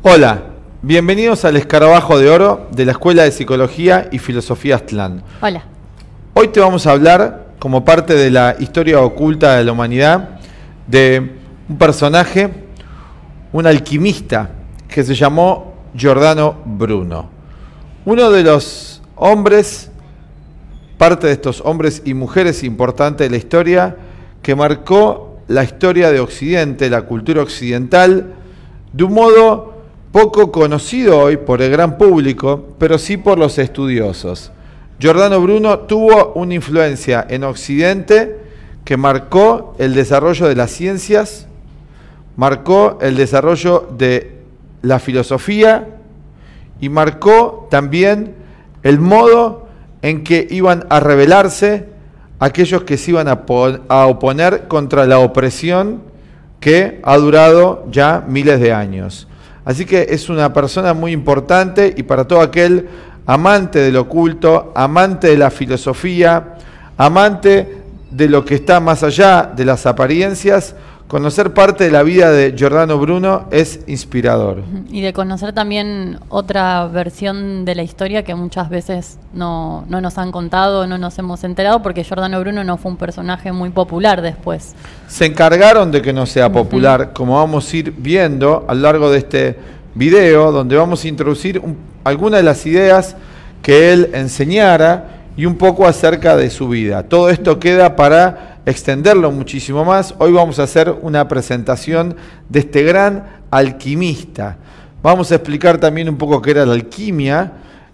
Hola, bienvenidos al Escarabajo de Oro de la Escuela de Psicología y Filosofía Aztlán. Hola. Hoy te vamos a hablar, como parte de la historia oculta de la humanidad, de un personaje, un alquimista, que se llamó Giordano Bruno. Uno de los hombres, parte de estos hombres y mujeres importantes de la historia, que marcó la historia de Occidente, la cultura occidental, de un modo poco conocido hoy por el gran público, pero sí por los estudiosos. Giordano Bruno tuvo una influencia en Occidente que marcó el desarrollo de las ciencias, marcó el desarrollo de la filosofía y marcó también el modo en que iban a rebelarse aquellos que se iban a oponer contra la opresión que ha durado ya miles de años. Así que es una persona muy importante, y para todo aquel amante del oculto, amante de la filosofía, amante de lo que está más allá de las apariencias, conocer parte de la vida de Giordano Bruno es inspirador. Y de conocer también otra versión de la historia que muchas veces no nos han contado, no nos hemos enterado, porque Giordano Bruno no fue un personaje muy popular después. Se encargaron de que no sea popular, como vamos a ir viendo a lo largo de este video, donde vamos a introducir algunas de las ideas que él enseñara y un poco acerca de su vida. Todo esto queda para extenderlo muchísimo más. Hoy vamos a hacer una presentación de este gran alquimista. Vamos a explicar también un poco qué era la alquimia.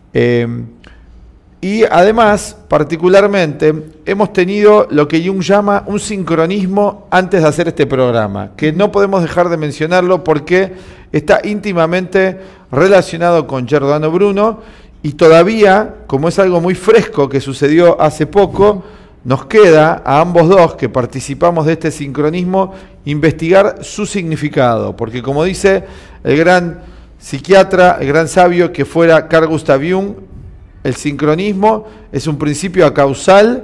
Y además, particularmente, hemos tenido lo que Jung llama un sincronismo antes de hacer este programa, que no podemos dejar de mencionarlo porque está íntimamente relacionado con Giordano Bruno, y todavía, como es algo muy fresco que sucedió hace poco, nos queda a ambos dos que participamos de este sincronismo investigar su significado, porque como dice el gran psiquiatra, el gran sabio que fuera Carl Gustav Jung, el sincronismo es un principio acausal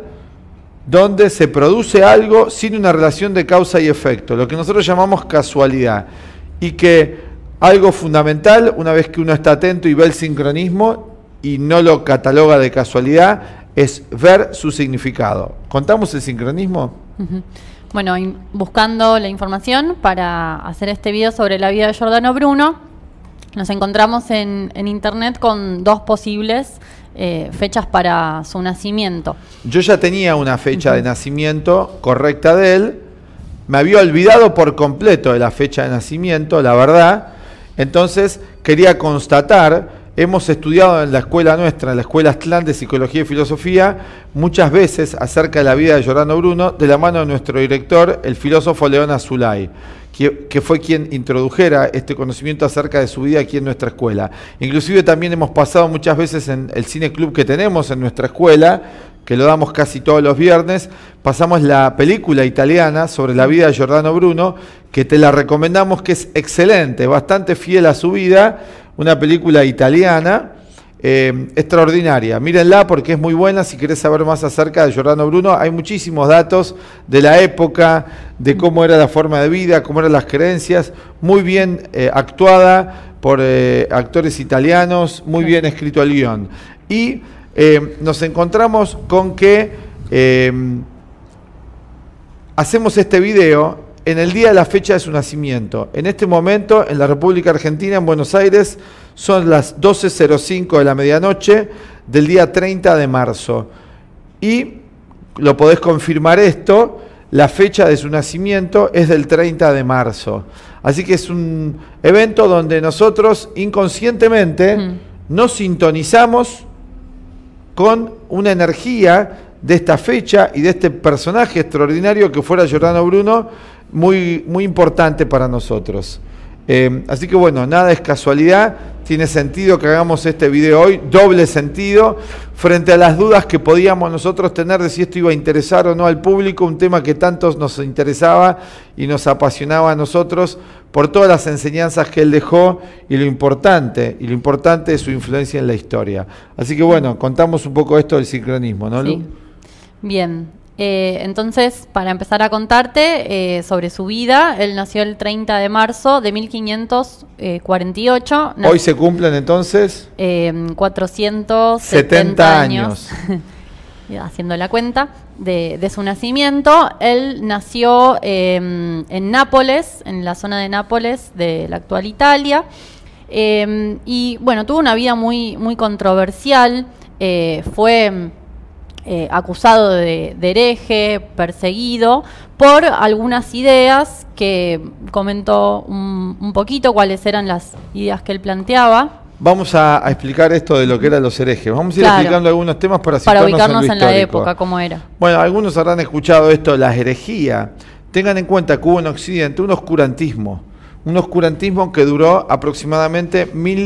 donde se produce algo sin una relación de causa y efecto, lo que nosotros llamamos casualidad, y que algo fundamental, una vez que uno está atento y ve el sincronismo y no lo cataloga de casualidad, es ver su significado. ¿Contamos el sincronismo? Bueno, buscando la información para hacer este video sobre la vida de Giordano Bruno, nos encontramos en internet con dos posibles fechas para su nacimiento. Yo ya tenía una fecha de nacimiento correcta de él, me había olvidado por completo de la fecha de nacimiento, la verdad. Entonces quería constatar. Hemos estudiado en la escuela nuestra, en la Escuela Aztlán de Psicología y Filosofía, muchas veces acerca de la vida de Giordano Bruno, de la mano de nuestro director, el filósofo León Azulay, que fue quien introdujera este conocimiento acerca de su vida aquí en nuestra escuela. Inclusive también hemos pasado muchas veces en el cine club que tenemos en nuestra escuela, que lo damos casi todos los viernes, pasamos la película italiana sobre la vida de Giordano Bruno, que te la recomendamos, que es excelente, bastante fiel a su vida, una película italiana extraordinaria. Mírenla porque es muy buena si querés saber más acerca de Giordano Bruno. Hay muchísimos datos de la época, de cómo era la forma de vida, cómo eran las creencias, muy bien actuada por actores italianos, muy bien escrito el guión. Y nos encontramos con que hacemos este video en el día de la fecha de su nacimiento. En este momento, en la República Argentina, en Buenos Aires, son las 12:05 de la medianoche del día 30 de marzo. Y lo podés confirmar esto, la fecha de su nacimiento es del 30 de marzo. Así que es un evento donde nosotros inconscientemente nos sintonizamos con una energía de esta fecha y de este personaje extraordinario que fuera Giordano Bruno, muy, muy importante para nosotros. Así que bueno, nada es casualidad, tiene sentido que hagamos este video hoy, doble sentido, frente a las dudas que podíamos nosotros tener de si esto iba a interesar o no al público, un tema que tantos nos interesaba y nos apasionaba a nosotros por todas las enseñanzas que él dejó y lo importante de su influencia en la historia. Así que bueno, contamos un poco esto del sincronismo, ¿no, Lu? Sí. Bien. Entonces, para empezar a contarte sobre su vida, él nació el 30 de marzo de 1548. Hoy se cumplen entonces 470 años. Haciendo la cuenta de su nacimiento. Él nació en Nápoles, en la zona de Nápoles de la actual Italia. Y bueno, tuvo una vida muy, muy controversial. Fue acusado de hereje, perseguido por algunas ideas que comentó un poquito cuáles eran las ideas que él planteaba. Vamos a explicar esto de lo que eran los herejes. Vamos a ir explicando algunos temas para ubicarnos en la época, cómo era. Bueno, algunos habrán escuchado esto, la herejía. Tengan en cuenta que hubo en Occidente un oscurantismo que duró aproximadamente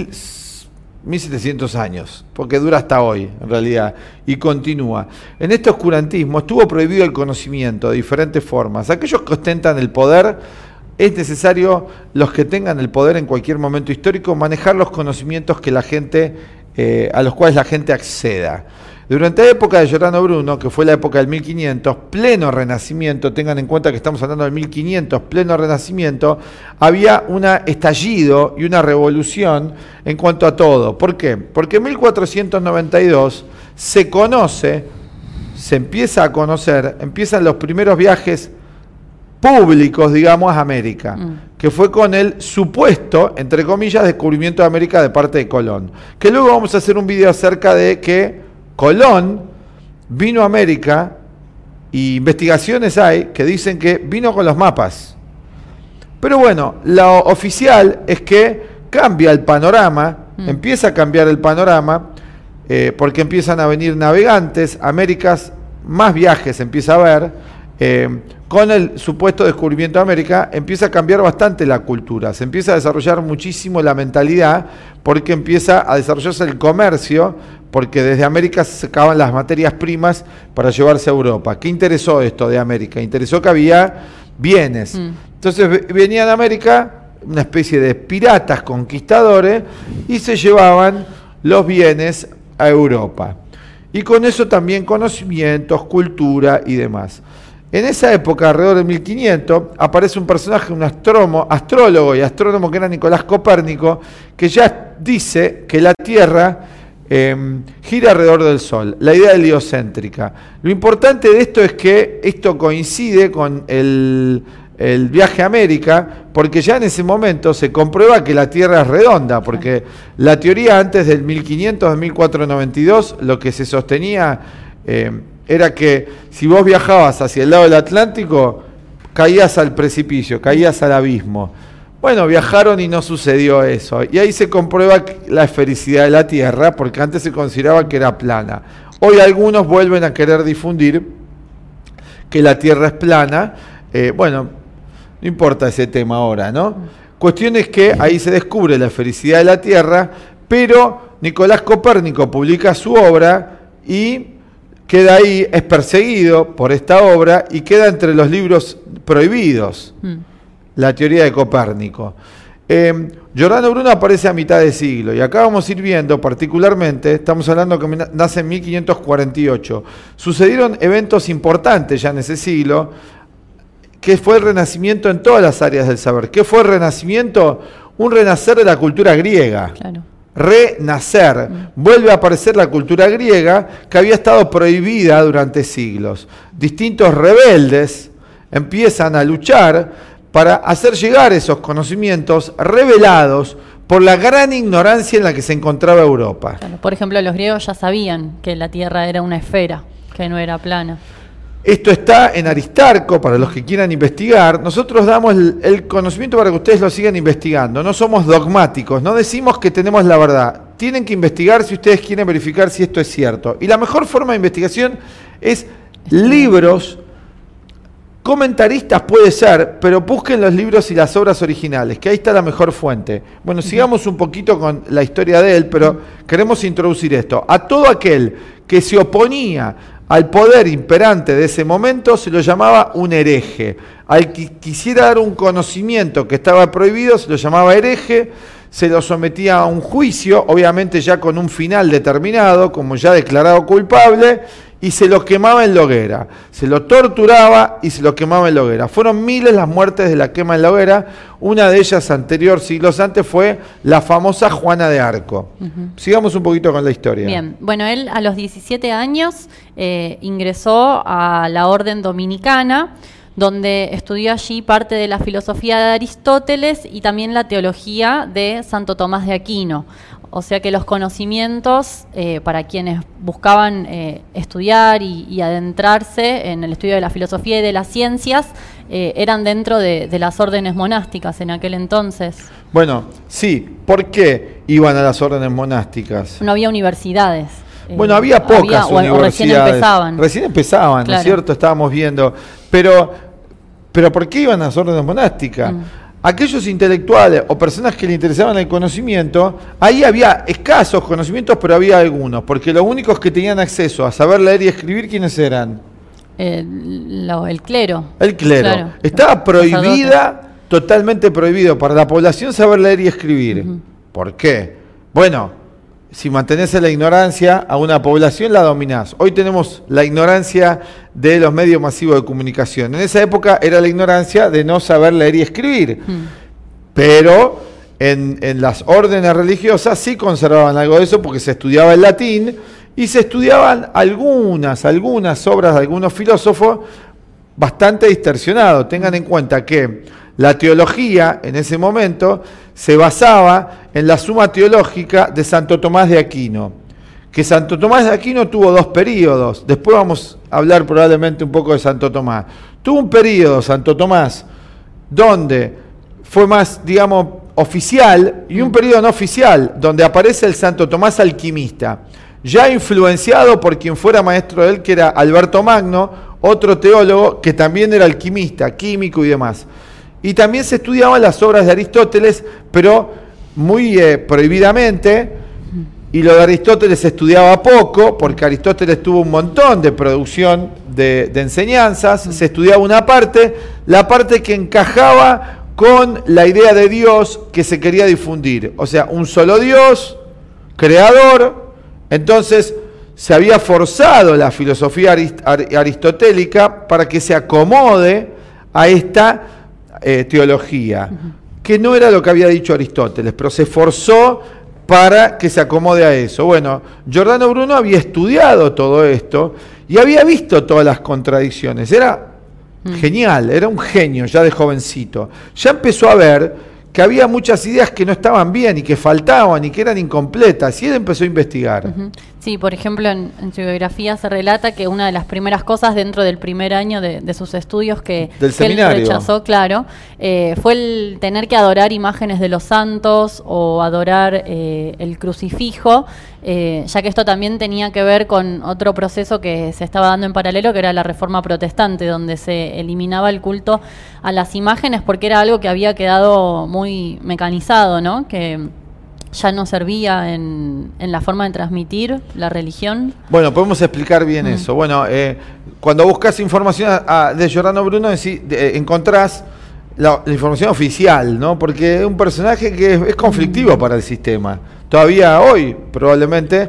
1700 años, porque dura hasta hoy, en realidad, y continúa. En este oscurantismo estuvo prohibido el conocimiento de diferentes formas. Aquellos que ostentan el poder, es necesario, los que tengan el poder en cualquier momento histórico, manejar los conocimientos que la gente, a los cuales la gente acceda. Durante la época de Giordano Bruno, que fue la época del 1500, pleno renacimiento, tengan en cuenta que estamos hablando del 1500, pleno renacimiento, había un estallido y una revolución en cuanto a todo. ¿Por qué? Porque en 1492 se empieza a conocer, empiezan los primeros viajes públicos, digamos, a América, que fue con el supuesto, entre comillas, descubrimiento de América de parte de Colón. Que luego vamos a hacer un video acerca de que Colón vino a América, y investigaciones hay que dicen que vino con los mapas. Pero bueno, lo oficial es que cambia el panorama, empieza a cambiar el panorama, porque empiezan a venir navegantes, Américas, más viajes empieza a haber. Con el supuesto descubrimiento de América empieza a cambiar bastante la cultura, se empieza a desarrollar muchísimo la mentalidad, porque empieza a desarrollarse el comercio, porque desde América se sacaban las materias primas para llevarse a Europa. ¿Qué interesó esto de América? Interesó que había bienes. Entonces venían a América una especie de piratas conquistadores y se llevaban los bienes a Europa. Y con eso también conocimientos, cultura y demás. En esa época, alrededor de 1500, aparece un personaje, un astrólogo y astrónomo que era Nicolás Copérnico, que ya dice que la Tierra gira alrededor del Sol, la idea heliocéntrica. Lo importante de esto es que esto coincide con el viaje a América, porque ya en ese momento se comprueba que la Tierra es redonda, porque la teoría antes del 1500, de 1492, lo que se sostenía era que si vos viajabas hacia el lado del Atlántico, caías al precipicio, caías al abismo. Bueno, viajaron y no sucedió eso. Y ahí se comprueba la esfericidad de la Tierra, porque antes se consideraba que era plana. Hoy algunos vuelven a querer difundir que la Tierra es plana. Bueno, no importa ese tema ahora, ¿no? Cuestión es que ahí se descubre la esfericidad de la Tierra, pero Nicolás Copérnico publica su obra y queda ahí, es perseguido por esta obra y queda entre los libros prohibidos. La teoría de Copérnico. Giordano Bruno aparece a mitad de siglo y acá vamos a ir viendo particularmente, estamos hablando que nace en 1548, sucedieron eventos importantes ya en ese siglo, que fue el renacimiento en todas las áreas del saber. ¿Qué fue el renacimiento? Un renacer de la cultura griega. Claro. Renacer. Vuelve a aparecer la cultura griega que había estado prohibida durante siglos. Distintos rebeldes empiezan a luchar para hacer llegar esos conocimientos revelados por la gran ignorancia en la que se encontraba Europa. Claro, por ejemplo, los griegos ya sabían que la Tierra era una esfera, que no era plana. Esto está en Aristarco, para los que quieran investigar. Nosotros damos el conocimiento para que ustedes lo sigan investigando. No somos dogmáticos, no decimos que tenemos la verdad. Tienen que investigar si ustedes quieren verificar si esto es cierto. Y la mejor forma de investigación es libros. Comentaristas puede ser, pero busquen los libros y las obras originales, que ahí está la mejor fuente. Bueno, sigamos un poquito con la historia de él, pero queremos introducir esto. A todo aquel que se oponía al poder imperante de ese momento se lo llamaba un hereje. Al que quisiera dar un conocimiento que estaba prohibido se lo llamaba hereje, se lo sometía a un juicio, obviamente ya con un final determinado, como ya declarado culpable, y se lo quemaba en la hoguera. Se lo torturaba y se lo quemaba en la hoguera. Fueron miles las muertes de la quema en la hoguera. Una de ellas anterior, siglos antes, fue la famosa Juana de Arco. Sigamos un poquito con la historia. Bien, bueno, él a los 17 años ingresó a la orden dominicana, donde estudió allí parte de la filosofía de Aristóteles y también la teología de Santo Tomás de Aquino. O sea que los conocimientos para quienes buscaban estudiar y adentrarse en el estudio de la filosofía y de las ciencias eran dentro de las órdenes monásticas en aquel entonces. Bueno, sí. ¿Por qué iban a las órdenes monásticas? No había universidades. Bueno, había pocas universidades. O recién empezaban. Recién empezaban, claro. ¿No es cierto? Estábamos viendo. Pero ¿por qué iban a las órdenes monásticas? Aquellos intelectuales o personas que le interesaban el conocimiento, ahí había escasos conocimientos, pero había algunos, porque los únicos que tenían acceso a saber leer y escribir, ¿quiénes eran? El clero. El clero. Claro. Estaba prohibida, totalmente prohibido para la población saber leer y escribir. ¿Por qué? Bueno, si mantenés en la ignorancia a una población, la dominás. Hoy tenemos la ignorancia de los medios masivos de comunicación. En esa época era la ignorancia de no saber leer y escribir. Pero en las órdenes religiosas sí conservaban algo de eso porque se estudiaba el latín y se estudiaban algunas obras de algunos filósofos bastante distorsionados. Tengan en cuenta que la teología en ese momento se basaba en la Suma Teológica de Santo Tomás de Aquino, que Santo Tomás de Aquino tuvo dos periodos. Después vamos a hablar probablemente un poco de Santo Tomás. Tuvo un periodo, Santo Tomás, donde fue más, digamos, oficial, y un periodo no oficial, donde aparece el Santo Tomás alquimista, ya influenciado por quien fuera maestro de él, que era Alberto Magno, otro teólogo que también era alquimista, químico y demás. Y también se estudiaban las obras de Aristóteles, pero muy prohibidamente, y lo de Aristóteles se estudiaba poco, porque Aristóteles tuvo un montón de producción de enseñanzas, se estudiaba una parte, la parte que encajaba con la idea de Dios que se quería difundir. O sea, un solo Dios, creador. Entonces se había forzado la filosofía aristotélica para que se acomode a esta teología, que no era lo que había dicho Aristóteles, pero se forzó para que se acomode a eso. Bueno, Giordano Bruno había estudiado todo esto y había visto todas las contradicciones. Era genial, era un genio ya de jovencito. Ya empezó a ver que había muchas ideas que no estaban bien y que faltaban y que eran incompletas, y él empezó a investigar. Sí, por ejemplo, en su biografía se relata que una de las primeras cosas dentro del primer año de sus estudios que él rechazó, claro, fue el tener que adorar imágenes de los santos o adorar el crucifijo, ya que esto también tenía que ver con otro proceso que se estaba dando en paralelo, que era la Reforma Protestante, donde se eliminaba el culto a las imágenes porque era algo que había quedado muy mecanizado, ¿no? Que ya no servía en la forma de transmitir la religión. Bueno, podemos explicar bien eso. Bueno, cuando buscas información de Giordano Bruno, encontrás la información oficial, ¿no? Porque es un personaje que es conflictivo para el sistema. Todavía hoy, probablemente,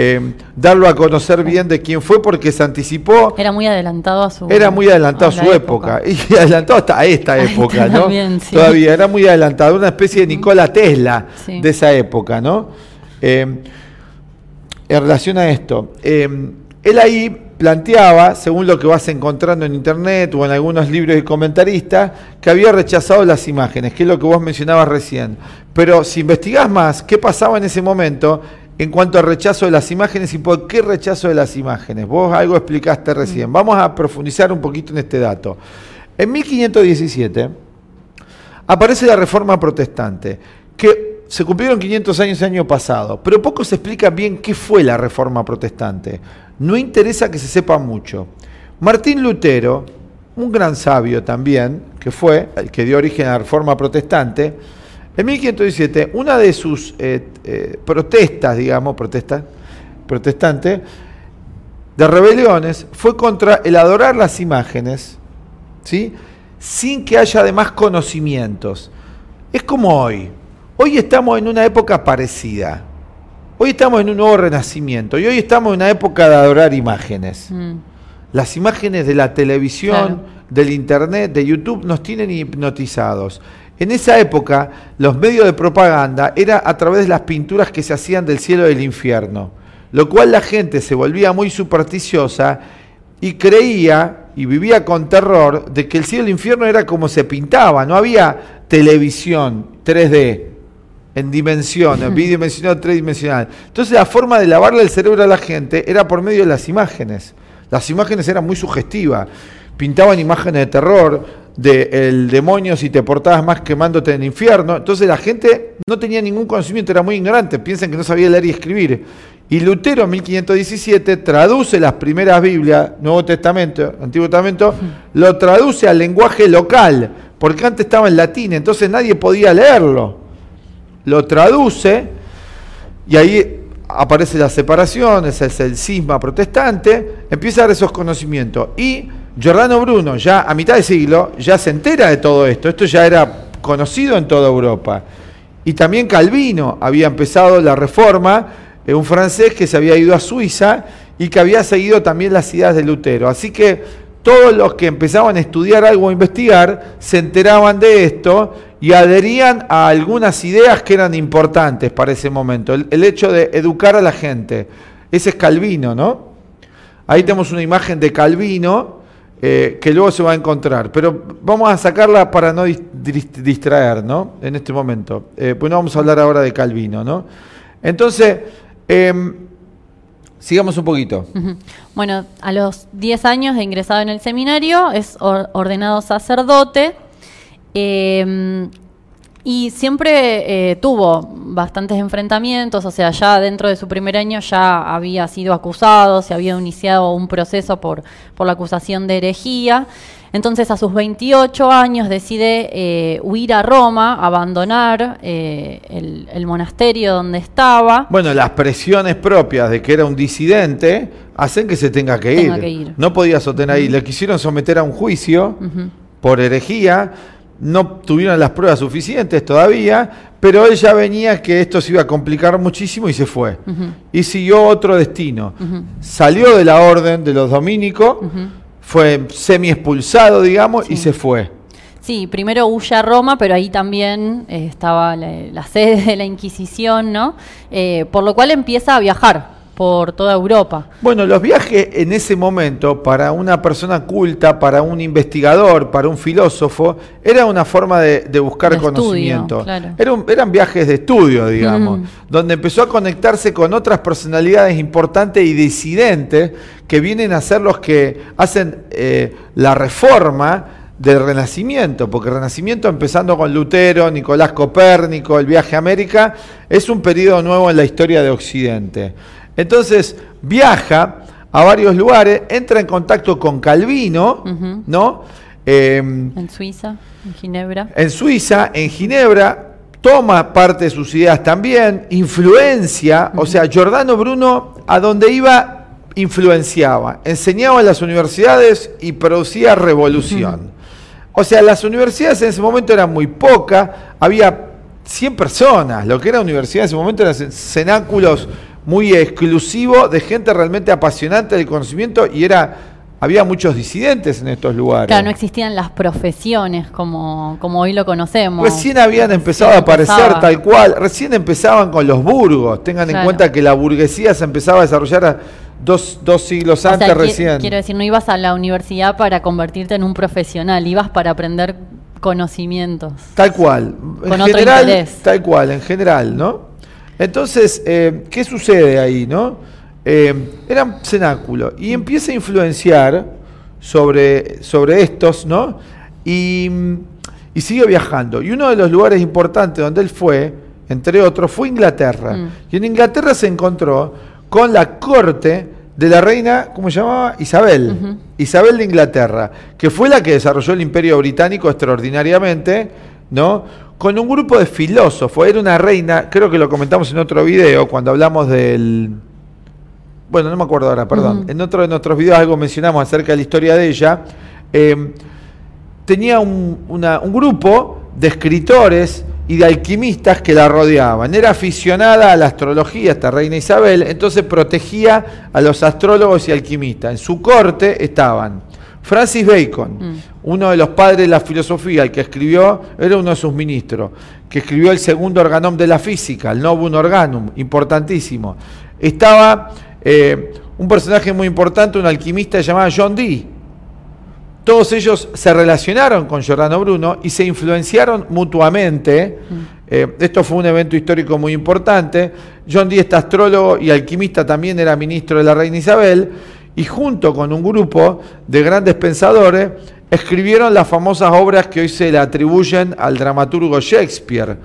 darlo a conocer bien de quién fue, porque se anticipó. Era muy adelantado a su época. Y adelantado hasta a esta época, ¿no? También, sí. Todavía era muy adelantado, una especie de Nikola Tesla de esa época, ¿no? En relación a esto, él ahí planteaba, según lo que vas encontrando en internet o en algunos libros y comentaristas, que había rechazado las imágenes, que es lo que vos mencionabas recién. Pero si investigás más, ¿qué pasaba en ese momento en cuanto al rechazo de las imágenes y por qué rechazo de las imágenes? Vos algo explicaste recién. Vamos a profundizar un poquito en este dato. En 1517 aparece la Reforma Protestante, que se cumplieron 500 años el año pasado, pero poco se explica bien qué fue la Reforma Protestante. No interesa que se sepa mucho. Martín Lutero, un gran sabio también, que fue el que dio origen a la Reforma Protestante, en 1517, una de sus protestas, digamos, protestantes, de rebeliones, fue contra el adorar las imágenes, ¿sí?, sin que haya además conocimientos. Es como hoy. Hoy estamos en una época parecida. Hoy estamos en un nuevo renacimiento y hoy estamos en una época de adorar imágenes. Las imágenes de la televisión, claro, del internet, de YouTube nos tienen hipnotizados. En esa época, los medios de propaganda era a través de las pinturas que se hacían del cielo y del infierno, lo cual la gente se volvía muy supersticiosa y creía y vivía con terror de que el cielo y el infierno era como se pintaba, no había televisión 3D en dimensión, bidimensional, tridimensional. Entonces la forma de lavarle el cerebro a la gente era por medio de las imágenes. Las imágenes eran muy sugestivas, pintaban imágenes de terror, del demonio si te portabas más quemándote en el infierno. Entonces la gente no tenía ningún conocimiento, era muy ignorante, piensan que no sabía leer y escribir. Y Lutero en 1517 traduce las primeras Biblias, Nuevo Testamento, Antiguo Testamento, lo traduce al lenguaje local, porque antes estaba en latín, entonces nadie podía leerlo. Lo traduce y ahí aparece la separación, ese es el cisma protestante, empieza a dar esos conocimientos. Y Giordano Bruno, ya a mitad de siglo, ya se entera de todo esto. Esto ya era conocido en toda Europa. Y también Calvino había empezado la Reforma, un francés que se había ido a Suiza y que había seguido también las ideas de Lutero. Así que todos los que empezaban a estudiar algo o investigar se enteraban de esto y adherían a algunas ideas que eran importantes para ese momento. El hecho de educar a la gente. Ese es Calvino, ¿no? Ahí tenemos una imagen de Calvino que luego se va a encontrar. Pero vamos a sacarla para no distraer, ¿no? En este momento. Pues no vamos a hablar ahora de Calvino, ¿no? Entonces, sigamos un poquito. Bueno, a los 10 años de ingresado en el seminario, es ordenado sacerdote. Y siempre tuvo bastantes enfrentamientos, o sea, ya dentro de su primer año ya había sido acusado, se había iniciado un proceso por la acusación de herejía. Entonces a sus 28 años decide huir a Roma, abandonar el monasterio donde estaba. Bueno, las presiones propias de que era un disidente hacen que se tenga que ir. No podía sostener ahí. Le quisieron someter a un juicio por herejía. No tuvieron las pruebas suficientes todavía, pero él ya venía que esto se iba a complicar muchísimo y se fue. Y siguió otro destino. Salió de la orden de los dominicos, fue semi-expulsado, digamos, y se fue. Sí, primero huye a Roma, pero ahí también estaba la sede de la Inquisición, ¿no? Por lo cual empieza a viajar por toda Europa. Bueno, los viajes en ese momento, para una persona culta, para un investigador, para un filósofo, era una forma de buscar conocimiento. Estudio, claro. Eran viajes de estudio, digamos, donde empezó a conectarse con otras personalidades importantes y disidentes que vienen a ser los que hacen la reforma del Renacimiento, porque el Renacimiento, empezando con Lutero, Nicolás Copérnico, el viaje a América, es un periodo nuevo en la historia de Occidente. Entonces viaja a varios lugares, entra en contacto con Calvino, ¿no? En Suiza, en Ginebra. En Suiza, en Ginebra, toma parte de sus ideas también, influencia, o sea, Giordano Bruno a donde iba influenciaba, enseñaba en las universidades y producía revolución. O sea, las universidades en ese momento eran muy pocas, había 100 personas, lo que era universidad en ese momento eran cenáculos muy exclusivo de gente realmente apasionante del conocimiento y había muchos disidentes en estos lugares. Claro, no existían las profesiones como hoy lo conocemos. Recién habían empezado a aparecer tal cual, recién empezaban con los burgos. Tengan en cuenta que la burguesía se empezaba a desarrollar dos siglos antes recién. Quiero decir, no ibas a la universidad para convertirte en un profesional, ibas para aprender conocimientos. Tal cual. Con otro interés. Tal cual, en general, ¿no? Entonces, ¿qué sucede ahí, no? Eran cenáculos y empieza a influenciar sobre estos, ¿no? Y sigue viajando. Y uno de los lugares importantes donde él fue, entre otros, fue Inglaterra. Y en Inglaterra se encontró con la corte de la reina, ¿cómo se llamaba? Isabel. Isabel de Inglaterra, que fue la que desarrolló el Imperio Británico extraordinariamente, ¿no? Con un grupo de filósofos. Era una reina, creo que lo comentamos en otro video, cuando hablamos del... Bueno, no me acuerdo ahora, perdón. En otro de nuestros videos algo mencionamos acerca de la historia de ella. Tenía un grupo de escritores y de alquimistas que la rodeaban. Era aficionada a la astrología, esta reina Isabel, entonces protegía a los astrólogos y alquimistas. En su corte estaban Francis Bacon, uno de los padres de la filosofía, el que escribió, era uno de sus ministros, que escribió el segundo organum de la física, el Novum Organum, importantísimo. Estaba un personaje muy importante, un alquimista llamado John Dee. Todos ellos se relacionaron con Giordano Bruno y se influenciaron mutuamente. Esto fue un evento histórico muy importante. John Dee, este astrólogo y alquimista, también era ministro de la reina Isabel, y junto con un grupo de grandes pensadores escribieron las famosas obras que hoy se le atribuyen al dramaturgo Shakespeare.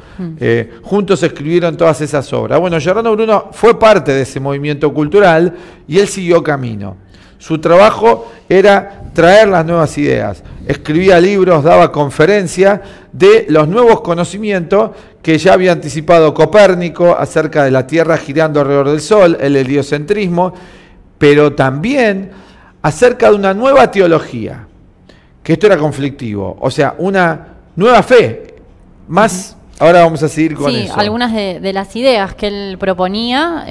Juntos escribieron todas esas obras. Bueno, Giordano Bruno fue parte de ese movimiento cultural y él siguió camino. Su trabajo era traer las nuevas ideas. Escribía libros, daba conferencias de los nuevos conocimientos que ya había anticipado Copérnico acerca de la Tierra girando alrededor del Sol, el heliocentrismo, pero también acerca de una nueva teología, que esto era conflictivo, o sea, una nueva fe, más, ahora vamos a seguir con eso. Sí, algunas de las ideas que él proponía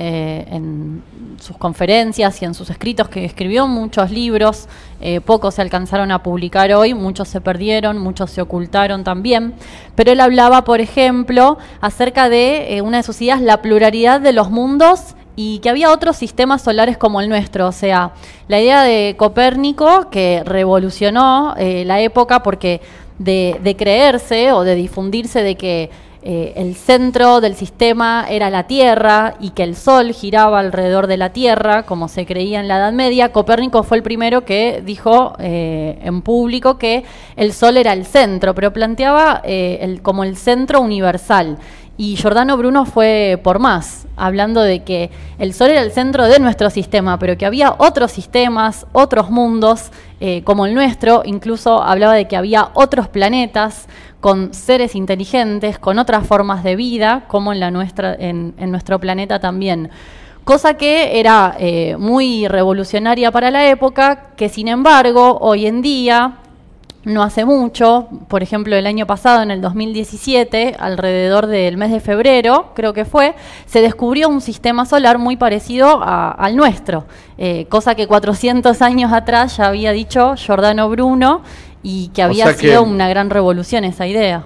en sus conferencias y en sus escritos, que escribió muchos libros, pocos se alcanzaron a publicar hoy, muchos se perdieron, muchos se ocultaron también, pero él hablaba, por ejemplo, acerca de una de sus ideas, la pluralidad de los mundos, y que había otros sistemas solares como el nuestro. O sea, la idea de Copérnico, que revolucionó la época porque de creerse o de difundirse de que el centro del sistema era la Tierra y que el Sol giraba alrededor de la Tierra, como se creía en la Edad Media, Copérnico fue el primero que dijo en público que el Sol era el centro, pero planteaba como el centro universal. Y Giordano Bruno fue por más, hablando de que el Sol era el centro de nuestro sistema, pero que había otros sistemas, otros mundos como el nuestro. Incluso hablaba de que había otros planetas con seres inteligentes, con otras formas de vida, como en nuestro planeta también. Cosa que era muy revolucionaria para la época, que sin embargo hoy en día, no hace mucho, por ejemplo el año pasado, en el 2017, alrededor del mes de febrero, creo que fue, se descubrió un sistema solar muy parecido al nuestro, cosa que 400 años atrás ya había dicho Giordano Bruno y que había sido una gran revolución esa idea.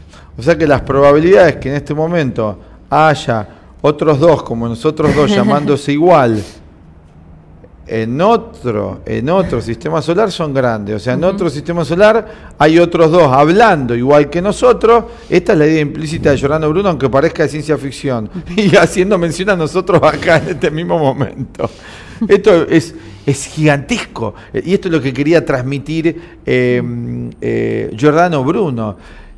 O sea que las probabilidades que en este momento haya otros dos como nosotros dos llamándose igual en otro sistema solar son grandes. O sea, en otro sistema solar hay otros dos hablando igual que nosotros. Esta es la idea implícita de Giordano Bruno, aunque parezca de ciencia ficción, y haciendo mención a nosotros acá en este mismo momento. Esto es gigantesco, y esto es lo que quería transmitir Giordano Bruno.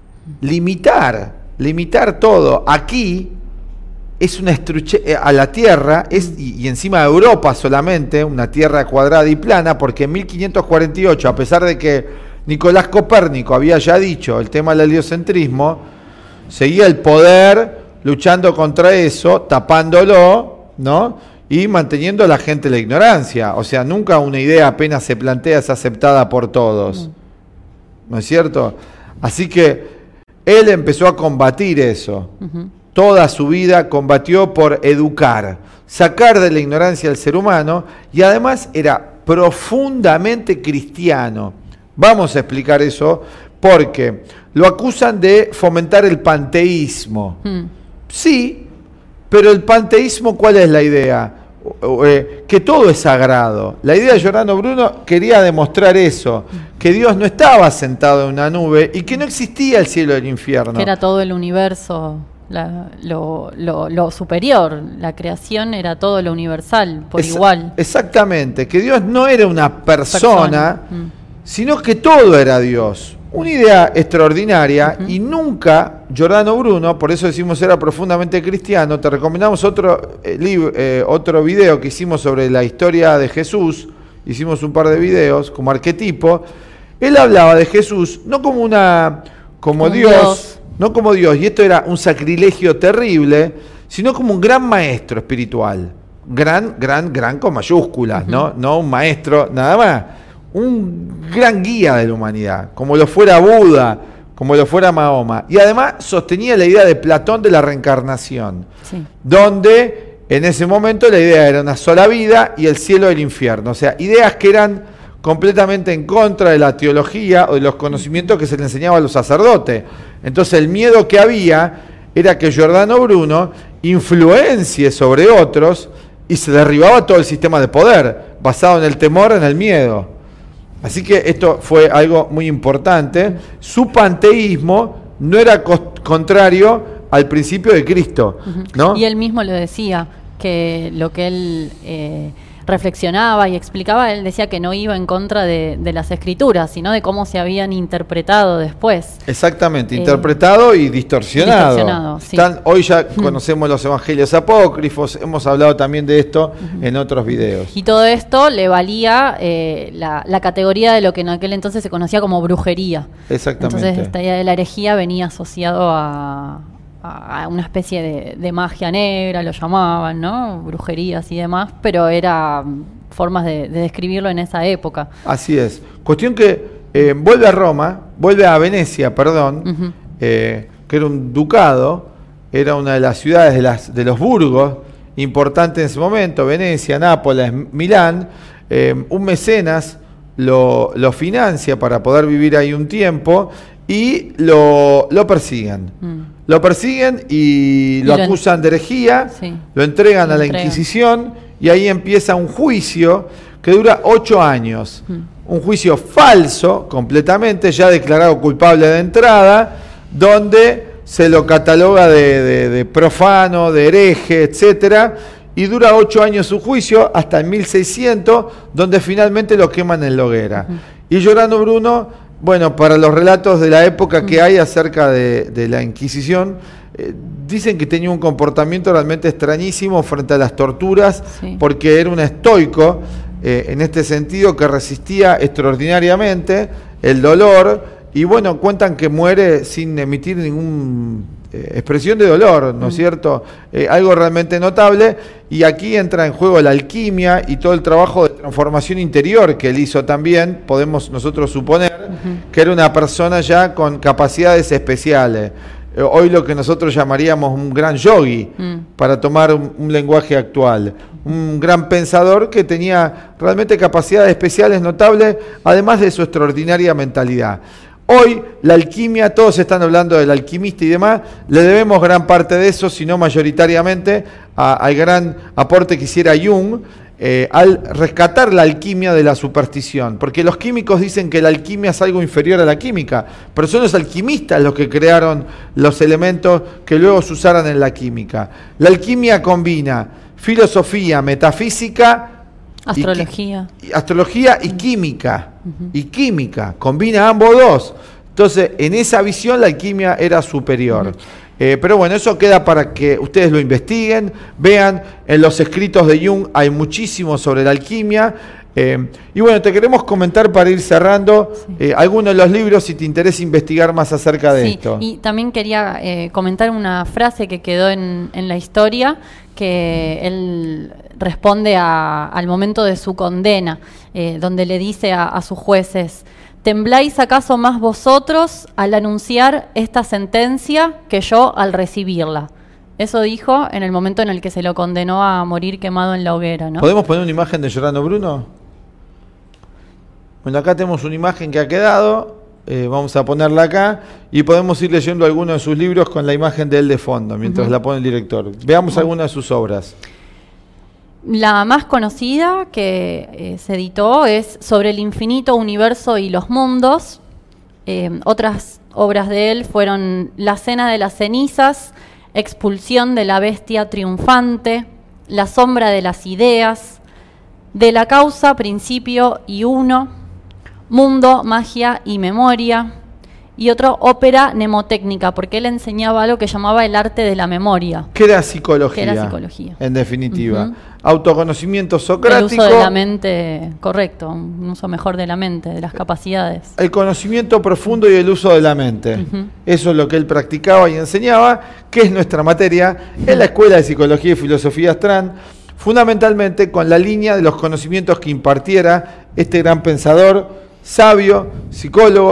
Limitar todo aquí es una a la Tierra, y encima de Europa solamente, una Tierra cuadrada y plana, porque en 1548, a pesar de que Nicolás Copérnico había ya dicho el tema del heliocentrismo, seguía el poder luchando contra eso, tapándolo, ¿no? Y manteniendo a la gente en la ignorancia. O sea, nunca una idea apenas se plantea es aceptada por todos. ¿No es cierto? Así que él empezó a combatir eso. Toda su vida combatió por educar, sacar de la ignorancia al ser humano, y además era profundamente cristiano. Vamos a explicar eso porque lo acusan de fomentar el panteísmo. Sí, pero el panteísmo, ¿cuál es la idea? Que todo es sagrado. La idea de Giordano Bruno quería demostrar eso, que Dios no estaba sentado en una nube y que no existía el cielo y el infierno. Que era todo el universo. Lo superior, la creación era todo lo universal, por igual. Exactamente, que Dios no era una persona. Sino que todo era Dios. Una idea extraordinaria, y nunca Giordano Bruno, por eso decimos era profundamente cristiano. Te recomendamos otro video que hicimos sobre la historia de Jesús. Hicimos un par de videos como arquetipo. Él hablaba de Jesús no como Dios. No como Dios, y esto era un sacrilegio terrible, sino como un gran maestro espiritual. Gran con mayúsculas, no un maestro nada más. Un gran guía de la humanidad, como lo fuera Buda, como lo fuera Mahoma. Y además sostenía la idea de Platón de la reencarnación, donde en ese momento la idea era una sola vida y el cielo y el infierno. O sea, ideas que eran completamente en contra de la teología o de los conocimientos que se le enseñaba a los sacerdotes. Entonces el miedo que había era que Giordano Bruno influencie sobre otros y se derribaba todo el sistema de poder, basado en el temor, en el miedo. Así que esto fue algo muy importante. Su panteísmo no era contrario al principio de Cristo, ¿no? Y él mismo lo decía, que lo que él reflexionaba y explicaba, él decía que no iba en contra de las escrituras, sino de cómo se habían interpretado después. Exactamente, interpretado y distorsionado. Sí. Hoy ya conocemos los evangelios apócrifos, hemos hablado también de esto en otros videos. Y todo esto le valía la categoría de lo que en aquel entonces se conocía como brujería. Exactamente. Entonces esta idea de la herejía venía asociado a una especie de magia negra, lo llamaban, ¿no? Brujerías y demás, pero era formas de describirlo en esa época. Así es. Cuestión que vuelve a Venecia, perdón, que era un ducado, era una de las ciudades de los burgos importantes en ese momento, Venecia, Nápoles, Milán. Un mecenas lo financia para poder vivir ahí un tiempo y lo persiguen. Lo persiguen y lo acusan de herejía, lo entregan a la Inquisición y ahí empieza un juicio que dura 8 años. Un juicio falso, completamente, ya declarado culpable de entrada, donde se lo cataloga de profano, de hereje, etcétera, y dura 8 años su juicio, hasta el 1600, donde finalmente lo queman en la hoguera. Y Giordano Bruno, bueno, para los relatos de la época que hay acerca de la Inquisición, dicen que tenía un comportamiento realmente extrañísimo frente a las torturas, porque era un estoico, en este sentido, que resistía extraordinariamente el dolor, y bueno, cuentan que muere sin emitir ninguna expresión de dolor, ¿no es cierto? Algo realmente notable, y aquí entra en juego la alquimia y todo el trabajo de transformación interior que él hizo también. Podemos nosotros suponer que era una persona ya con capacidades especiales. Hoy lo que nosotros llamaríamos un gran yogi, para tomar un lenguaje actual. Un gran pensador que tenía realmente capacidades especiales notables, además de su extraordinaria mentalidad. Hoy la alquimia, todos están hablando del alquimista y demás, le debemos gran parte de eso, si no mayoritariamente, al gran aporte que hiciera Jung, al rescatar la alquimia de la superstición, porque los químicos dicen que la alquimia es algo inferior a la química, pero son los alquimistas los que crearon los elementos que luego se usaron en la química. La alquimia combina filosofía, metafísica, astrología y química. Y química, combina ambos dos. Entonces, en esa visión la alquimia era superior. Pero bueno, eso queda para que ustedes lo investiguen, vean, en los escritos de Jung hay muchísimo sobre la alquimia. Y bueno, te queremos comentar para ir cerrando algunos de los libros si te interesa investigar más acerca de esto. Y también quería comentar una frase que quedó en la historia, que él responde al momento de su condena, donde le dice a sus jueces: ¿tembláis acaso más vosotros al anunciar esta sentencia que yo al recibirla? Eso dijo en el momento en el que se lo condenó a morir quemado en la hoguera, ¿no? ¿Podemos poner una imagen de Giordano Bruno? Bueno, acá tenemos una imagen que ha quedado, vamos a ponerla acá, y podemos ir leyendo algunos de sus libros con la imagen de él de fondo, mientras la pone el director. Veamos algunas de sus obras. La más conocida que se editó es Sobre el infinito universo y los mundos. Otras obras de él fueron La cena de las cenizas, Expulsión de la bestia triunfante, La sombra de las ideas, De la causa, principio y uno, Mundo, magia y memoria, y otro, Ópera mnemotécnica, porque él enseñaba algo que llamaba el arte de la memoria. ¿Qué era psicología? Que era psicología. En definitiva. Autoconocimiento socrático. El uso de la mente, correcto, un uso mejor de la mente, de las capacidades. El conocimiento profundo y el uso de la mente. Eso es lo que él practicaba y enseñaba, que es nuestra materia en la Escuela de Psicología y Filosofía Strand, fundamentalmente con la línea de los conocimientos que impartiera este gran pensador, sabio, psicólogo,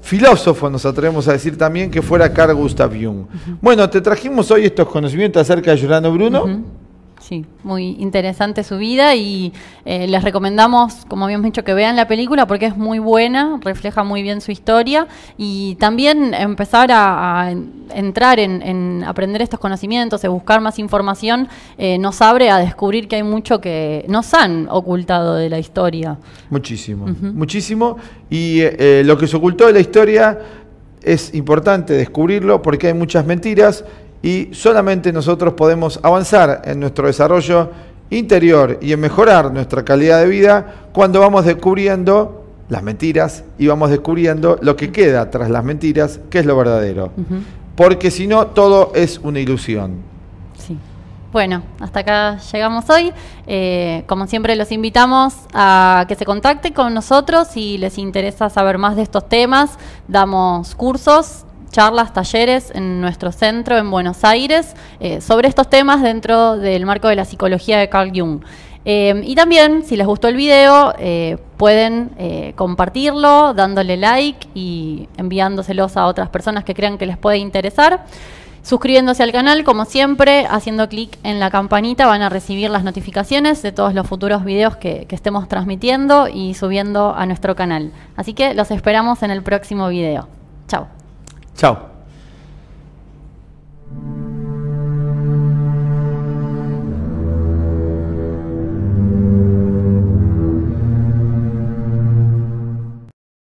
filósofo, nos atrevemos a decir también, que fuera Carl Gustav Jung. Bueno, te trajimos hoy estos conocimientos acerca de Giordano Bruno. Sí, muy interesante su vida y les recomendamos, como habíamos dicho, que vean la película porque es muy buena, refleja muy bien su historia y también empezar a entrar en aprender estos conocimientos, en buscar más información, nos abre a descubrir que hay mucho que nos han ocultado de la historia. Muchísimo, muchísimo. Y lo que se ocultó de la historia es importante descubrirlo porque hay muchas mentiras. Y solamente nosotros podemos avanzar en nuestro desarrollo interior y en mejorar nuestra calidad de vida cuando vamos descubriendo las mentiras y vamos descubriendo lo que queda tras las mentiras, que es lo verdadero. Porque si no, todo es una ilusión. Sí. Bueno, hasta acá llegamos hoy. Como siempre, los invitamos a que se contacten con nosotros si les interesa saber más de estos temas. Damos cursos, charlas, talleres en nuestro centro en Buenos Aires sobre estos temas dentro del marco de la psicología de Carl Jung. Y también, si les gustó el video, pueden compartirlo, dándole like y enviándoselos a otras personas que crean que les puede interesar. Suscribiéndose al canal, como siempre, haciendo clic en la campanita van a recibir las notificaciones de todos los futuros videos que estemos transmitiendo y subiendo a nuestro canal. Así que los esperamos en el próximo video. Chao. Chao.